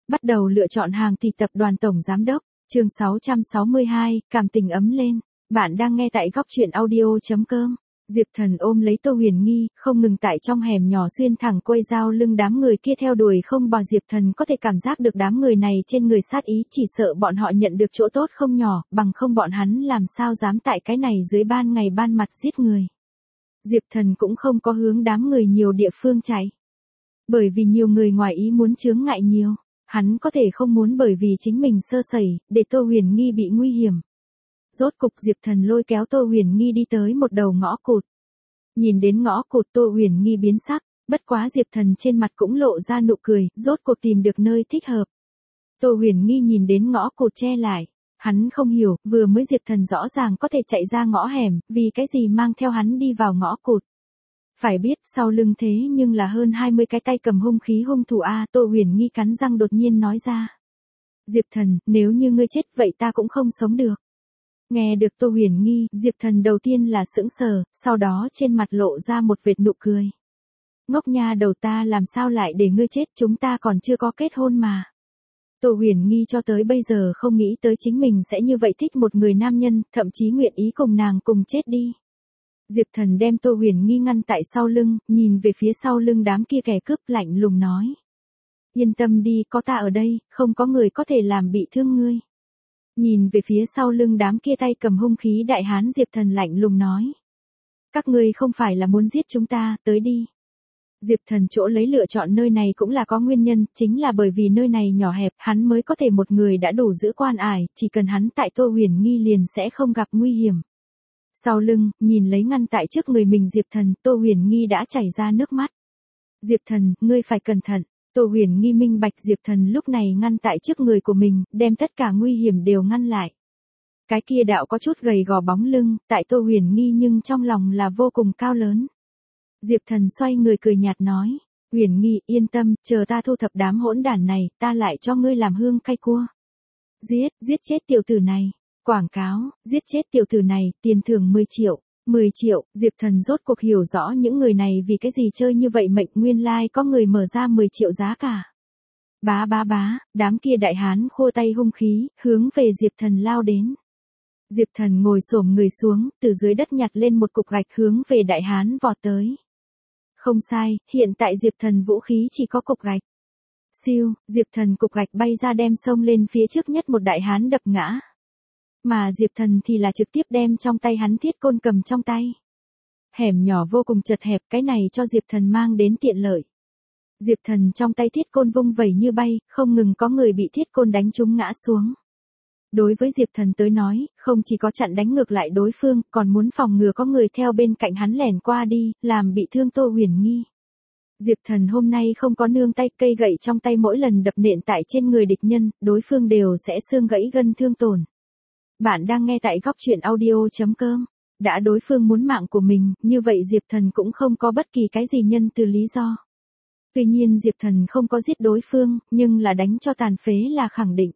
Bắt đầu lựa chọn hàng thì tập đoàn tổng giám đốc, chương 662, cảm tình ấm lên. Bạn đang nghe tại góc truyện audio.com. Diệp Thần ôm lấy Tô Huyền Nghi, không ngừng tại trong hẻm nhỏ xuyên thẳng quay dao lưng đám người kia theo đuổi không bỏ. Diệp Thần có thể cảm giác được đám người này trên người sát ý, chỉ sợ bọn họ nhận được chỗ tốt không nhỏ, bằng không bọn hắn làm sao dám tại cái này dưới ban ngày ban mặt giết người. Diệp Thần cũng không có hướng đám người nhiều địa phương chạy. Bởi vì nhiều người ngoài ý muốn chướng ngại nhiều, hắn có thể không muốn bởi vì chính mình sơ sẩy, để Tô Huyền Nghi bị nguy hiểm. Rốt cục Diệp Thần lôi kéo Tô Huyền Nghi đi tới một đầu ngõ cụt. Nhìn đến ngõ cụt Tô Huyền Nghi biến sắc, bất quá Diệp Thần trên mặt cũng lộ ra nụ cười, rốt cuộc tìm được nơi thích hợp. Tô Huyền Nghi nhìn đến ngõ cụt che lại, hắn không hiểu, vừa mới Diệp Thần rõ ràng có thể chạy ra ngõ hẻm, vì cái gì mang theo hắn đi vào ngõ cụt. Phải biết sau lưng thế nhưng là hơn 20 cái tay cầm hung khí hung thủ a. Tô Huyền Nghi cắn răng đột nhiên nói ra. Diệp Thần, nếu như ngươi chết vậy ta cũng không sống được. Nghe được Tô Huyền Nghi, Diệp Thần đầu tiên là sững sờ, sau đó trên mặt lộ ra một vệt nụ cười. Ngốc nha đầu, ta làm sao lại để ngươi chết, chúng ta còn chưa có kết hôn mà. Tô Huyền Nghi cho tới bây giờ không nghĩ tới chính mình sẽ như vậy thích một người nam nhân, thậm chí nguyện ý cùng nàng cùng chết đi. Diệp Thần đem Tô Huyền Nghi ngăn tại sau lưng, nhìn về phía sau lưng đám kia kẻ cướp, lạnh lùng nói. Yên tâm đi, có ta ở đây, không có người có thể làm bị thương ngươi. Nhìn về phía sau lưng đám kia tay cầm hung khí đại hán, Diệp Thần lạnh lùng nói. Các ngươi không phải là muốn giết chúng ta, tới đi. Diệp Thần chỗ lấy lựa chọn nơi này cũng là có nguyên nhân, chính là bởi vì nơi này nhỏ hẹp, hắn mới có thể một người đã đủ giữ quan ải, chỉ cần hắn tại Tô Huyền Nghi liền sẽ không gặp nguy hiểm. Sau lưng, nhìn lấy ngăn tại trước người mình Diệp Thần, Tô Huyền Nghi đã chảy ra nước mắt. Diệp Thần, ngươi phải cẩn thận. Tô Huyền Nghi minh bạch Diệp Thần lúc này ngăn tại trước người của mình, đem tất cả nguy hiểm đều ngăn lại. Cái kia đạo có chút gầy gò bóng lưng, tại Tô Huyền Nghi nhưng trong lòng là vô cùng cao lớn. Diệp Thần xoay người cười nhạt nói, Huyền Nghi yên tâm, chờ ta thu thập đám hỗn đản này, ta lại cho ngươi làm hương cay cua. Giết chết tiểu tử này. Quảng cáo, giết chết tiểu tử này, tiền thưởng 10 triệu. 10 triệu, Diệp Thần rốt cuộc hiểu rõ những người này vì cái gì chơi như vậy, mệnh nguyên lai có người mở ra 10 triệu giá cả. Bá, đám kia đại hán khua tay hung khí, hướng về Diệp Thần lao đến. Diệp Thần ngồi xổm người xuống, từ dưới đất nhặt lên một cục gạch hướng về đại hán vọt tới. Không sai, hiện tại Diệp Thần vũ khí chỉ có cục gạch. Siêu, Diệp Thần cục gạch bay ra đem xông lên phía trước nhất một đại hán đập ngã. Mà Diệp Thần thì là trực tiếp đem trong tay hắn thiết côn cầm trong tay. Hẻm nhỏ vô cùng chật hẹp, cái này cho Diệp Thần mang đến tiện lợi. Diệp Thần trong tay thiết côn vung vẩy như bay, không ngừng có người bị thiết côn đánh trúng ngã xuống. Đối với Diệp Thần tới nói, không chỉ có chặn đánh ngược lại đối phương, còn muốn phòng ngừa có người theo bên cạnh hắn lẻn qua đi, làm bị thương Tô Huyền Nghi. Diệp Thần hôm nay không có nương tay, cây gậy trong tay mỗi lần đập nện tại trên người địch nhân, đối phương đều sẽ xương gãy gân thương tổn. Bạn đang nghe tại góc truyện audio.com. Đã đối phương muốn mạng của mình, như vậy Diệp Thần cũng không có bất kỳ cái gì nhân từ lý do. Tuy nhiên Diệp Thần không có giết đối phương, nhưng là đánh cho tàn phế là khẳng định.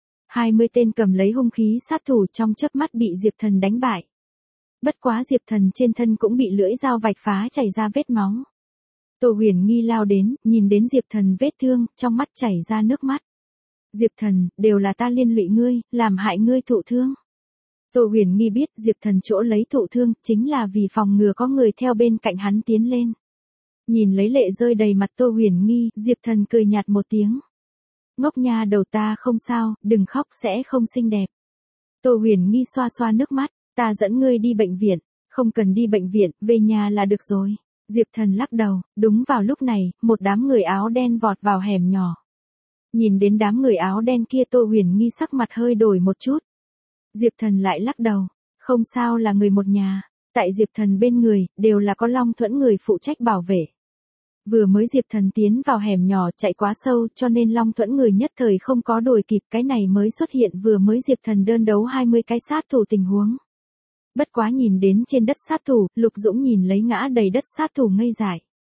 20 tên cầm lấy hung khí sát thủ trong chớp mắt bị Diệp Thần đánh bại. Bất quá Diệp Thần trên thân cũng bị lưỡi dao vạch phá chảy ra vết máu. Tô Huyền Nghi lao đến, nhìn đến Diệp Thần vết thương, trong mắt chảy ra nước mắt. Diệp Thần, đều là ta liên lụy ngươi, làm hại ngươi thụ thương. Tô Huyền Nghi biết Diệp Thần chỗ lấy thụ thương, chính là vì phòng ngừa có người theo bên cạnh hắn tiến lên. Nhìn lấy lệ rơi đầy mặt Tô Huyền Nghi, Diệp Thần cười nhạt một tiếng. Ngốc nha đầu, ta không sao, đừng khóc sẽ không xinh đẹp. Tô Huyền Nghi xoa xoa nước mắt, ta dẫn ngươi đi bệnh viện, không cần đi bệnh viện, về nhà là được rồi. Diệp Thần lắc đầu, đúng vào lúc này, một đám người áo đen vọt vào hẻm nhỏ. Nhìn đến đám người áo đen kia Tô Huyền Nghi sắc mặt hơi đổi một chút. Diệp Thần lại lắc đầu, không sao, là người một nhà, tại Diệp Thần bên người, đều là có Long Thuẫn người phụ trách bảo vệ. Vừa mới Diệp Thần tiến vào hẻm nhỏ chạy quá sâu cho nên Long Thuẫn người nhất thời không có đuổi kịp, cái này mới xuất hiện vừa mới Diệp Thần đơn đấu 20 cái sát thủ tình huống. Bất quá nhìn đến trên đất sát thủ, Lục Dũng nhìn lấy ngã đầy đất sát thủ ngây dại.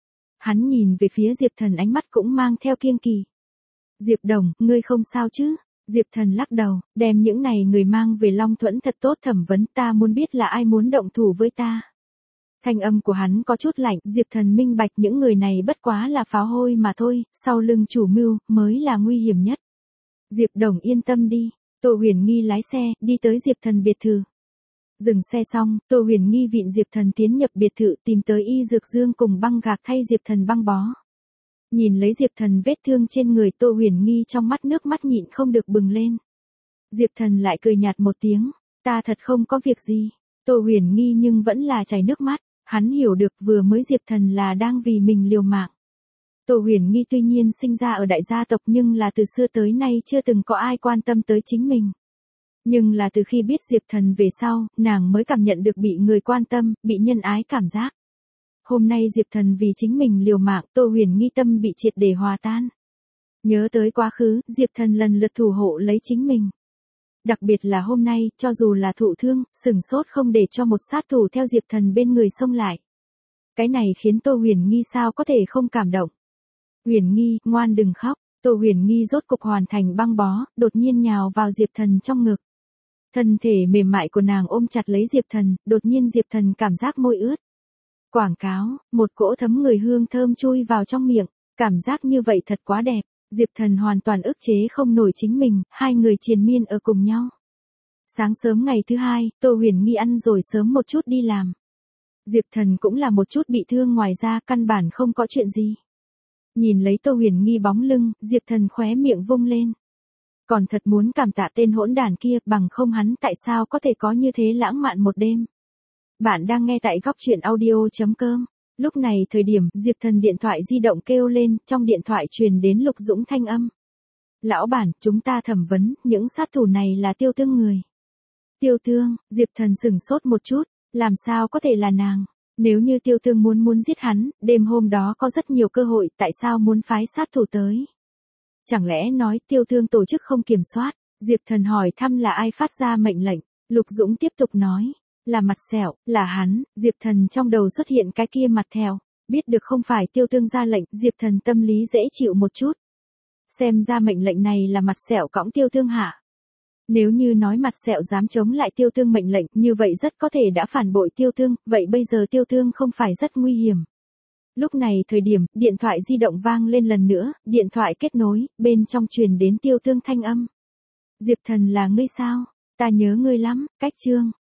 Hắn nhìn về phía Diệp Thần ánh mắt cũng mang theo kiêng kỵ. Diệp Đồng, ngươi không sao chứ? Diệp Thần lắc đầu, đem những này người mang về Long Thuẫn thật tốt thẩm vấn, ta muốn biết là ai muốn động thủ với ta. Thanh âm của hắn có chút lạnh, Diệp Thần minh bạch những người này bất quá là pháo hôi mà thôi, sau lưng chủ mưu, mới là nguy hiểm nhất. Diệp Đồng yên tâm đi. Tô Huyền Nghi lái xe, đi tới Diệp Thần biệt thự. Dừng xe xong, Tô Huyền Nghi vịn Diệp Thần tiến nhập biệt thự tìm tới y dược dương cùng băng gạc thay Diệp Thần băng bó. Nhìn lấy Diệp Thần vết thương trên người Tô Huyền Nghi trong mắt nước mắt nhịn không được bừng lên. Diệp Thần lại cười nhạt một tiếng, ta thật không có việc gì. Tô Huyền Nghi nhưng vẫn là chảy nước mắt, hắn hiểu được vừa mới Diệp Thần là đang vì mình liều mạng. Tô Huyền Nghi tuy nhiên sinh ra ở đại gia tộc nhưng là từ xưa tới nay chưa từng có ai quan tâm tới chính mình. Nhưng là từ khi biết Diệp Thần về sau, nàng mới cảm nhận được bị người quan tâm, bị nhân ái cảm giác. Hôm nay Diệp Thần vì chính mình liều mạng, Tô Huyền Nghi tâm bị triệt để hòa tan. Nhớ tới quá khứ, Diệp Thần lần lượt thủ hộ lấy chính mình. Đặc biệt là hôm nay, cho dù là thụ thương, sửng sốt không để cho một sát thủ theo Diệp Thần bên người xông lại. Cái này khiến Tô Huyền Nghi sao có thể không cảm động. Huyền Nghi, ngoan đừng khóc. Tô Huyền Nghi rốt cục hoàn thành băng bó, đột nhiên nhào vào Diệp Thần trong ngực. Thân thể mềm mại của nàng ôm chặt lấy Diệp Thần, đột nhiên Diệp Thần cảm giác môi ướt. Quảng cáo, một cỗ thấm người hương thơm chui vào trong miệng, cảm giác như vậy thật quá đẹp. Diệp Thần hoàn toàn ức chế không nổi chính mình, hai người triền miên ở cùng nhau. Sáng sớm ngày thứ hai, Tô Huyền Nghi ăn rồi sớm một chút đi làm. Diệp Thần cũng là một chút bị thương ngoài ra căn bản không có chuyện gì. Nhìn lấy Tô Huyền Nghi bóng lưng, Diệp Thần khóe miệng vung lên. Còn thật muốn cảm tạ tên hỗn đản kia, bằng không hắn tại sao có thể có như thế lãng mạn một đêm. Bạn đang nghe tại góc truyện audio.com. Lúc này thời điểm Diệp Thần điện thoại di động kêu lên, trong điện thoại truyền đến Lục Dũng thanh âm. Lão bản, chúng ta thẩm vấn, những sát thủ này là Tiêu Tương người. Tiêu Tương, Diệp Thần sửng sốt một chút, làm sao có thể là nàng. Nếu như Tiêu Tương muốn giết hắn, đêm hôm đó có rất nhiều cơ hội, tại sao muốn phái sát thủ tới? Chẳng lẽ nói Tiêu Tương tổ chức không kiểm soát? Diệp Thần hỏi thăm là ai phát ra mệnh lệnh, Lục Dũng tiếp tục nói. Là Mặt Sẹo, là hắn. Diệp Thần trong đầu xuất hiện cái kia mặt thèo, biết được không phải Tiêu Tương ra lệnh, Diệp Thần tâm lý dễ chịu một chút. Xem ra mệnh lệnh này là Mặt Sẹo cõng Tiêu Tương hạ. Nếu như nói Mặt Sẹo dám chống lại Tiêu Tương mệnh lệnh, như vậy rất có thể đã phản bội Tiêu Tương, vậy bây giờ Tiêu Tương không phải rất nguy hiểm. Lúc này thời điểm, điện thoại di động vang lên lần nữa, điện thoại kết nối, bên trong truyền đến Tiêu Tương thanh âm. Diệp Thần là ngươi sao? Ta nhớ ngươi lắm, cách chương.